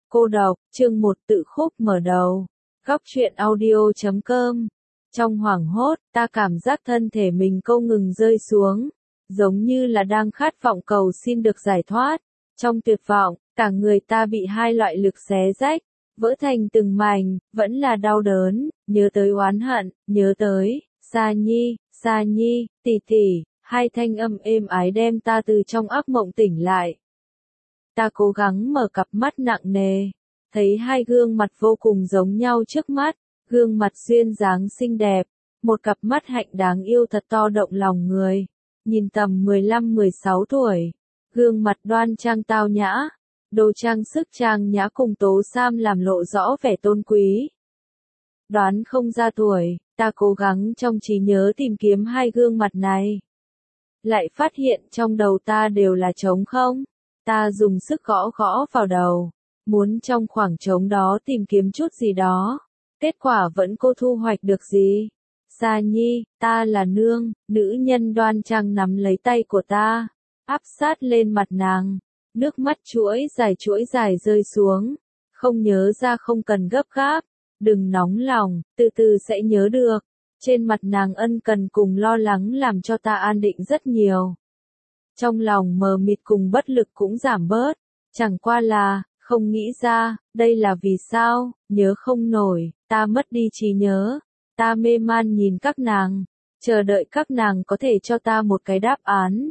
Cô độc, chương 1 tự khúc mở đầu. Góc truyện audio.com. Trong hoảng hốt, ta cảm giác thân thể mình không ngừng rơi xuống, giống như là đang khát vọng cầu xin được giải thoát. Trong tuyệt vọng, cả người ta bị hai loại lực xé rách, vỡ thành từng mảnh, vẫn là đau đớn, nhớ tới oán hận, nhớ tới, Sa Nhi, tỷ tỷ, hai thanh âm êm ái đem ta từ trong ác mộng tỉnh lại. Ta cố gắng mở cặp mắt nặng nề, thấy hai gương mặt vô cùng giống nhau trước mắt, gương mặt duyên dáng xinh đẹp, một cặp mắt hạnh đáng yêu thật to động lòng người, nhìn tầm 15-16 tuổi, gương mặt đoan trang tao nhã, đồ trang sức trang nhã cùng tố sam làm lộ rõ vẻ tôn quý. Đoán không ra tuổi, ta cố gắng trong trí nhớ tìm kiếm hai gương mặt này. Lại phát hiện trong đầu ta đều là trống không. Ta dùng sức gõ gõ vào đầu, muốn trong khoảng trống đó tìm kiếm chút gì đó. Kết quả vẫn cô thu hoạch được gì? Sa Nhi, ta là nương, nữ nhân đoan trang nắm lấy tay của ta, áp sát lên mặt nàng, nước mắt chuỗi dài rơi xuống. Không nhớ ra không cần gấp gáp, đừng nóng lòng, từ từ sẽ nhớ được. Trên mặt nàng ân cần cùng lo lắng làm cho ta an định rất nhiều. Trong lòng mờ mịt cùng bất lực cũng giảm bớt, chẳng qua là, không nghĩ ra, đây là vì sao, nhớ không nổi, ta mất đi trí nhớ, ta mê man nhìn các nàng, chờ đợi các nàng có thể cho ta một cái đáp án.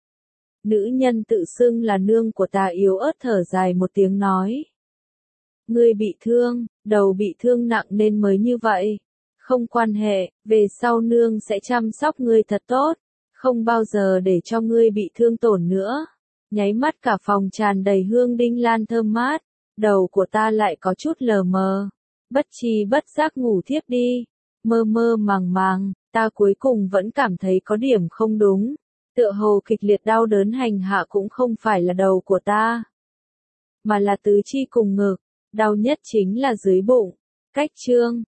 Nữ nhân tự xưng là nương của ta yếu ớt thở dài một tiếng nói. Ngươi bị thương, đầu bị thương nặng nên mới như vậy, không quan hệ, về sau nương sẽ chăm sóc ngươi thật tốt. Không bao giờ để cho ngươi bị thương tổn nữa. Nháy mắt cả phòng tràn đầy hương đinh lan thơm mát, đầu của ta lại có chút lờ mờ, bất tri bất giác ngủ thiếp đi, mơ mơ màng màng, ta cuối cùng vẫn cảm thấy có điểm không đúng, tựa hồ kịch liệt đau đớn hành hạ cũng không phải là đầu của ta, mà là tứ chi cùng ngực, đau nhất chính là dưới bụng. Cách chương